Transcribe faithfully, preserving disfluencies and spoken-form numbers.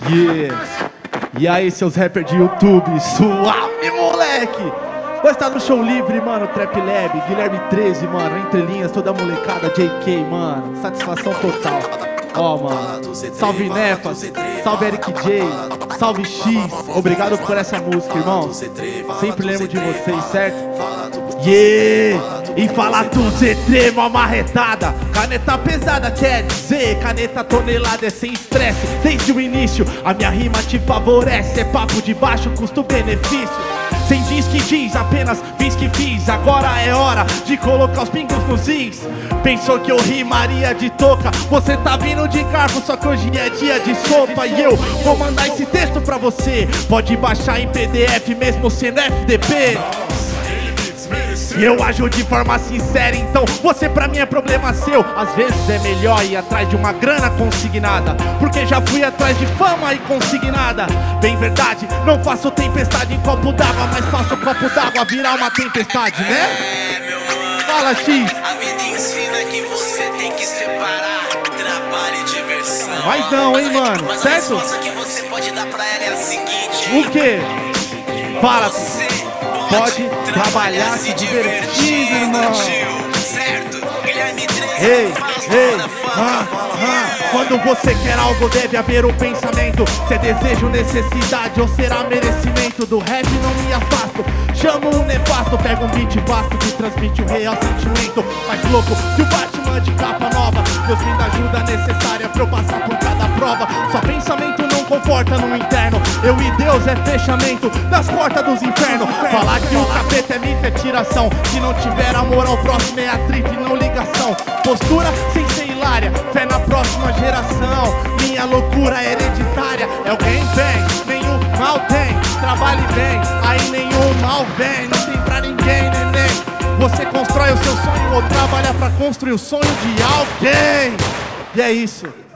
Yeah. E aí, seus rappers de YouTube, suave, moleque! Nós tá no show livre, mano, Trap Lab, Guilherme treze, mano, Entre Linhas, toda a molecada, J K, mano, satisfação total. Ó, oh, mano, salve Nefas, salve Eric J, salve X, obrigado por essa música, irmão. Sempre lembro de vocês, certo? Yeah! E fala tu, Z trema marretada, caneta pesada quer dizer, caneta tonelada é sem estresse. Desde o início, a minha rima te favorece, é papo de baixo custo-benefício. Sem diz que diz, apenas fiz que fiz. Agora é hora de colocar os pingos nos is. Pensou que eu rimaria de touca, você tá vindo de garfo, só que hoje é dia de sopa. E eu vou mandar esse texto pra você, pode baixar em P D F mesmo sendo F D P. E eu ajo de forma sincera, então você pra mim é problema seu. Às vezes é melhor ir atrás de uma grana consignada, porque já fui atrás de fama e consignada. Bem verdade, não faço tempestade em copo d'água, mas faço copo d'água virar uma tempestade, né? É, meu mano, fala, X. a vida ensina que você tem que separar trabalho e diversão. Mas não, hein, mano, mas certo? A resposta que você pode dar pra ela é a seguinte: o quê? Fala, você pode trabalhar se divertindo, irmão. Certo? Guilherme treze, Ei, fala, ei, fala, ah, fala, fala, ah. fala. Quando você quer algo deve haver um pensamento. Se é desejo, necessidade ou será merecimento. Do rap não me afasto, chamo um nefasto. Pego um beat vasto que transmite um real sentimento. Mais louco que o Batman de capa nova. Deus me dá ajuda necessária pra eu passar por cada prova. Só pensamento não conforta no interno. Eu e Deus é fechamento das portas dos infernos. Falar que o capeta é mito é tiração. Se não tiver amor ao próximo é atrito e não ligação. Postura sem ser hilária, fé na próxima geração. Minha loucura é hereditária. É o quem vem, nenhum mal tem. Trabalhe bem, aí nenhum mal vem. Não tem pra ninguém, neném. Você constrói o seu sonho ou trabalha pra construir o sonho de alguém. E é isso.